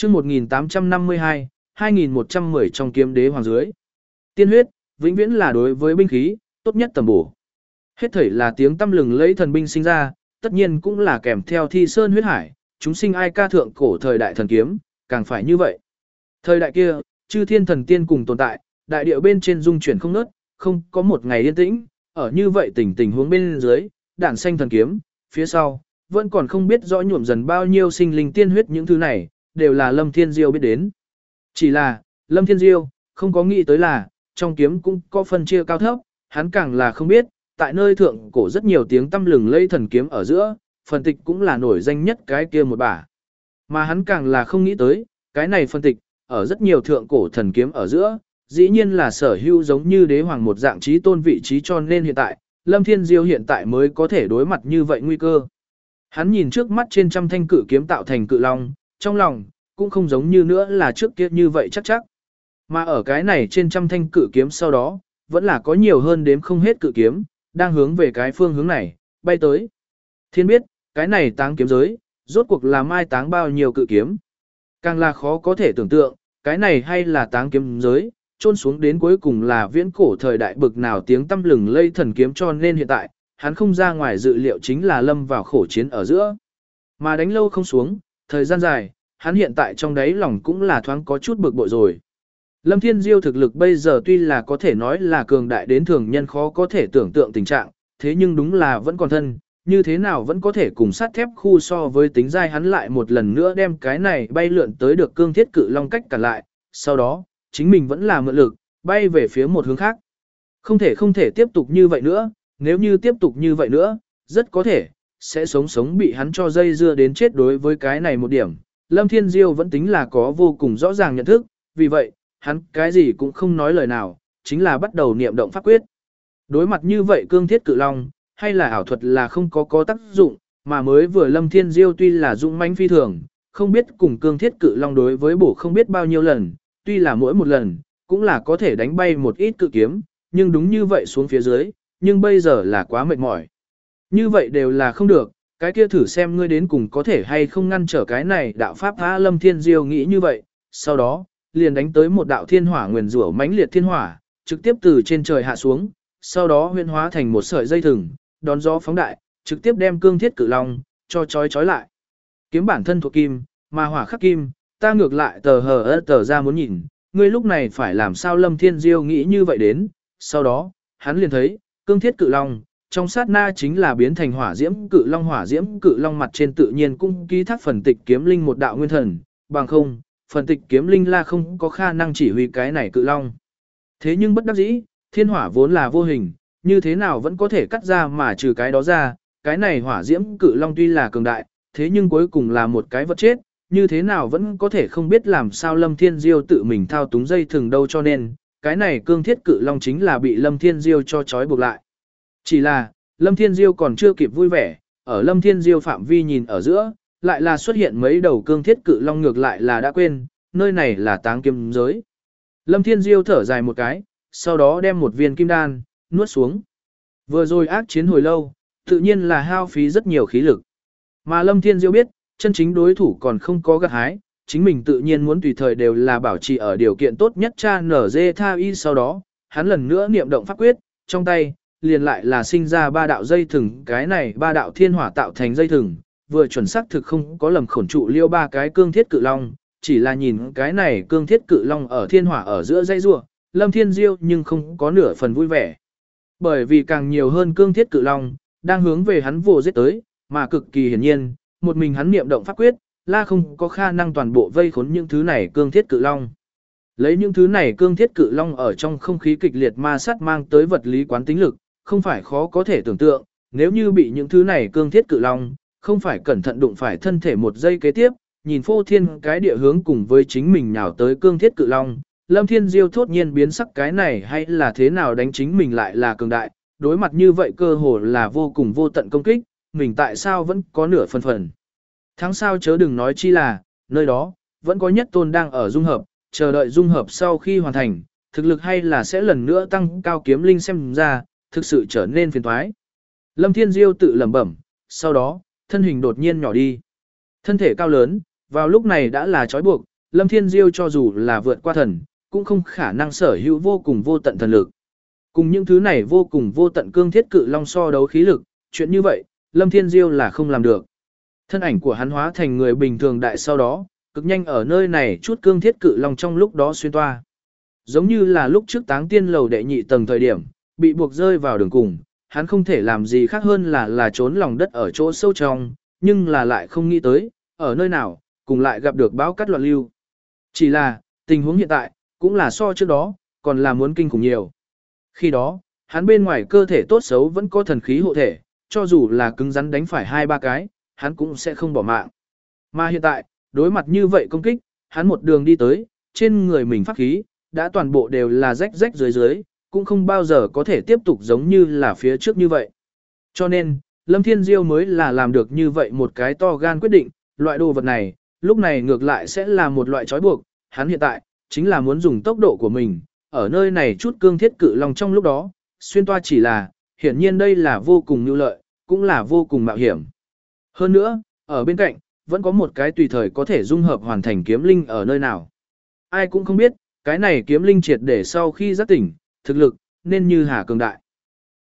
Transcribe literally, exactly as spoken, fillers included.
chương một nghìn tám trăm năm mươi hai, hai nghìn một trăm mười trong kiếm đế hoàng dưới. Tiên huyết, vĩnh viễn là đối với binh khí, tốt nhất tầm bổ. Hết thảy là tiếng tâm lừng lấy thần binh sinh ra, tất nhiên cũng là kèm theo thi sơn huyết hải, chúng sinh ai ca thượng cổ thời đại thần kiếm, càng phải như vậy. Thời đại kia, chư thiên thần tiên cùng tồn tại, đại địa bên trên dung chuyển không ngớt, không có một ngày yên tĩnh, ở như vậy tình tình huống bên dưới, đản xanh thần kiếm, phía sau, vẫn còn không biết rõ nhuộm dần bao nhiêu sinh linh tiên huyết những thứ này, đều là Lâm Thiên Diêu biết đến. Chỉ là, Lâm Thiên Diêu, không có nghĩ tới là, trong kiếm cũng có phân chia cao thấp, hắn càng là không biết, tại nơi thượng cổ rất nhiều tiếng tâm lừng lây thần kiếm ở giữa, phần tịch cũng là nổi danh nhất cái kia một bả. Mà hắn càng là không nghĩ tới, cái này phân tịch, ở rất nhiều thượng cổ thần kiếm ở giữa, dĩ nhiên là sở hữu giống như đế hoàng một dạng trí tôn vị trí, cho nên hiện tại, Lâm Thiên Diêu hiện tại mới có thể đối mặt như vậy nguy cơ. Hắn nhìn trước mắt trên trăm thanh cự kiếm tạo thành cự long, trong lòng, cũng không giống như nữa là trước kia như vậy chắc chắc. Mà ở cái này trên trăm thanh cự kiếm sau đó, vẫn là có nhiều hơn đếm không hết cự kiếm, đang hướng về cái phương hướng này, bay tới. Thiên biết, cái này táng kiếm giới, rốt cuộc là mai táng bao nhiêu cự kiếm. Càng là khó có thể tưởng tượng, cái này hay là táng kiếm giới, chôn xuống đến cuối cùng là viễn cổ thời đại bực nào tiếng tâm lừng lây thần kiếm, cho nên hiện tại, hắn không ra ngoài dự liệu chính là lâm vào khổ chiến ở giữa. Mà đánh lâu không xuống, thời gian dài, hắn hiện tại trong đáy lòng cũng là thoáng có chút bực bội rồi. Lâm Thiên Diêu thực lực bây giờ tuy là có thể nói là cường đại đến thường nhân khó có thể tưởng tượng tình trạng, thế nhưng đúng là vẫn còn thân, như thế nào vẫn có thể cùng sắt thép khu so với tính dai, hắn lại một lần nữa đem cái này bay lượn tới được cương thiết cự long cách cản lại, sau đó, chính mình vẫn là mượn lực, bay về phía một hướng khác. Không thể không thể tiếp tục như vậy nữa, nếu như tiếp tục như vậy nữa, rất có thể, sẽ sống sống bị hắn cho dây dưa đến chết. Đối với cái này một điểm, Lâm Thiên Diêu vẫn tính là có vô cùng rõ ràng nhận thức, vì vậy, hắn cái gì cũng không nói lời nào, chính là bắt đầu niệm động pháp quyết. Đối mặt như vậy cương thiết cự long, hay là ảo thuật là không có có tác dụng, mà mới vừa Lâm Thiên Diêu tuy là dũng mãnh phi thường, không biết cùng cương thiết cự long đối với bổ không biết bao nhiêu lần, tuy là mỗi một lần, cũng là có thể đánh bay một ít cự kiếm, nhưng đúng như vậy xuống phía dưới, nhưng bây giờ là quá mệt mỏi. Như vậy đều là không được, cái kia thử xem ngươi đến cùng có thể hay không ngăn trở cái này đạo pháp phá. Lâm Thiên Diêu nghĩ như vậy, sau đó, liền đánh tới một đạo thiên hỏa nguyền rủa mãnh liệt thiên hỏa, trực tiếp từ trên trời hạ xuống, sau đó huyễn hóa thành một sợi dây thừng, đón gió phóng đại, trực tiếp đem cương thiết cự long cho chói chói lại. Kiếm bản thân thuộc kim, mà hỏa khắc kim, ta ngược lại tờ hờ ớt tờ ra muốn nhìn, ngươi lúc này phải làm sao. Lâm Thiên Diêu nghĩ như vậy đến, sau đó, hắn liền thấy, cương thiết cự long, trong sát na chính là biến thành hỏa diễm cự long, hỏa diễm cự long mặt trên tự nhiên cũng ký thác phần tịch kiếm linh một đạo nguyên thần, bằng không, phần tịch kiếm linh là không có khả năng chỉ huy cái này cự long. Thế nhưng bất đắc dĩ, thiên hỏa vốn là vô hình, như thế nào vẫn có thể cắt ra, mà trừ cái đó ra, cái này hỏa diễm cự long tuy là cường đại, thế nhưng cuối cùng là một cái vật chết, như thế nào vẫn có thể không biết làm sao Lâm Thiên Diêu tự mình thao túng dây thừng đâu, cho nên, cái này cương thiết cự long chính là bị Lâm Thiên Diêu cho trói buộc lại. Chỉ là, Lâm Thiên Diêu còn chưa kịp vui vẻ, ở Lâm Thiên Diêu phạm vi nhìn ở giữa, lại là xuất hiện mấy đầu cương thiết cự long, ngược lại là đã quên, nơi này là táng kiếm giới. Lâm Thiên Diêu thở dài một cái, sau đó đem một viên kim đan, nuốt xuống. Vừa rồi ác chiến hồi lâu, tự nhiên là hao phí rất nhiều khí lực. Mà Lâm Thiên Diêu biết, chân chính đối thủ còn không có gặt hái, chính mình tự nhiên muốn tùy thời đều là bảo trì ở điều kiện tốt nhất cha nở dê tha y. Sau đó, hắn lần nữa niệm động pháp quyết, trong tay, liền lại là sinh ra ba đạo dây thừng, cái này ba đạo thiên hỏa tạo thành dây thừng, vừa chuẩn xác thực không có lầm khổn trụ liêu ba cái cương thiết cự long, chỉ là nhìn cái này cương thiết cự long ở thiên hỏa ở giữa dây rua, Lâm Thiên Diêu nhưng không có nửa phần vui vẻ. Bởi vì càng nhiều hơn cương thiết cự long, đang hướng về hắn vồ giết tới, mà cực kỳ hiển nhiên, một mình hắn niệm động pháp quyết, là không có khả năng toàn bộ vây khốn những thứ này cương thiết cự long. Lấy những thứ này cương thiết cự long ở trong không khí kịch liệt ma sát mang tới vật lý quán tính lực, không phải khó có thể tưởng tượng, nếu như bị những thứ này cương thiết cự long, không phải cẩn thận đụng phải thân thể một giây kế tiếp, nhìn phô thiên cái địa hướng cùng với chính mình nhào tới cương thiết cự long, Lâm Thiên Diêu thốt nhiên biến sắc, cái này hay là thế nào đánh chính mình lại là cường đại, đối mặt như vậy cơ hồ là vô cùng vô tận công kích, mình tại sao vẫn có nửa phần phần. Tháng sau chớ đừng nói chi là, nơi đó, vẫn có nhất tôn đang ở dung hợp, chờ đợi dung hợp sau khi hoàn thành, thực lực hay là sẽ lần nữa tăng cao, kiếm linh xem ra, thực sự trở nên phiền toái. Lâm Thiên Diêu tự lẩm bẩm, sau đó, thân hình đột nhiên nhỏ đi. Thân thể cao lớn, vào lúc này đã là trói buộc, Lâm Thiên Diêu cho dù là vượt qua thần, cũng không khả năng sở hữu vô cùng vô tận thần lực. Cùng những thứ này vô cùng vô tận cương thiết cự long so đấu khí lực, chuyện như vậy, Lâm Thiên Diêu là không làm được. Thân ảnh của hắn hóa thành người bình thường đại sau đó, cực nhanh ở nơi này chút cương thiết cự long trong lúc đó xuyên toa. Giống như là lúc trước Táng Tiên lầu đệ nhị tầng thời điểm, bị buộc rơi vào đường cùng, hắn không thể làm gì khác hơn là là trốn lòng đất ở chỗ sâu trong, nhưng là lại không nghĩ tới, ở nơi nào, cùng lại gặp được bão cát loạn lưu. Chỉ là, tình huống hiện tại, cũng là so trước đó, còn là muốn kinh khủng nhiều. Khi đó, hắn bên ngoài cơ thể tốt xấu vẫn có thần khí hộ thể, cho dù là cứng rắn đánh phải hai ba cái, hắn cũng sẽ không bỏ mạng. Mà hiện tại, đối mặt như vậy công kích, hắn một đường đi tới, trên người mình pháp khí, đã toàn bộ đều là rách rách dưới dưới, cũng không bao giờ có thể tiếp tục giống như là phía trước như vậy. Cho nên, Lâm Thiên Diêu mới là làm được như vậy một cái to gan quyết định, loại đồ vật này, lúc này ngược lại sẽ là một loại trói buộc, hắn hiện tại, chính là muốn dùng tốc độ của mình, ở nơi này chút cương thiết cự long trong lúc đó, xuyên toa chỉ là, hiển nhiên đây là vô cùng nhu lợi, cũng là vô cùng mạo hiểm. Hơn nữa, ở bên cạnh, vẫn có một cái tùy thời có thể dung hợp hoàn thành kiếm linh ở nơi nào. Ai cũng không biết, cái này kiếm linh triệt để sau khi giác tỉnh, thực lực, nên như hà cường đại.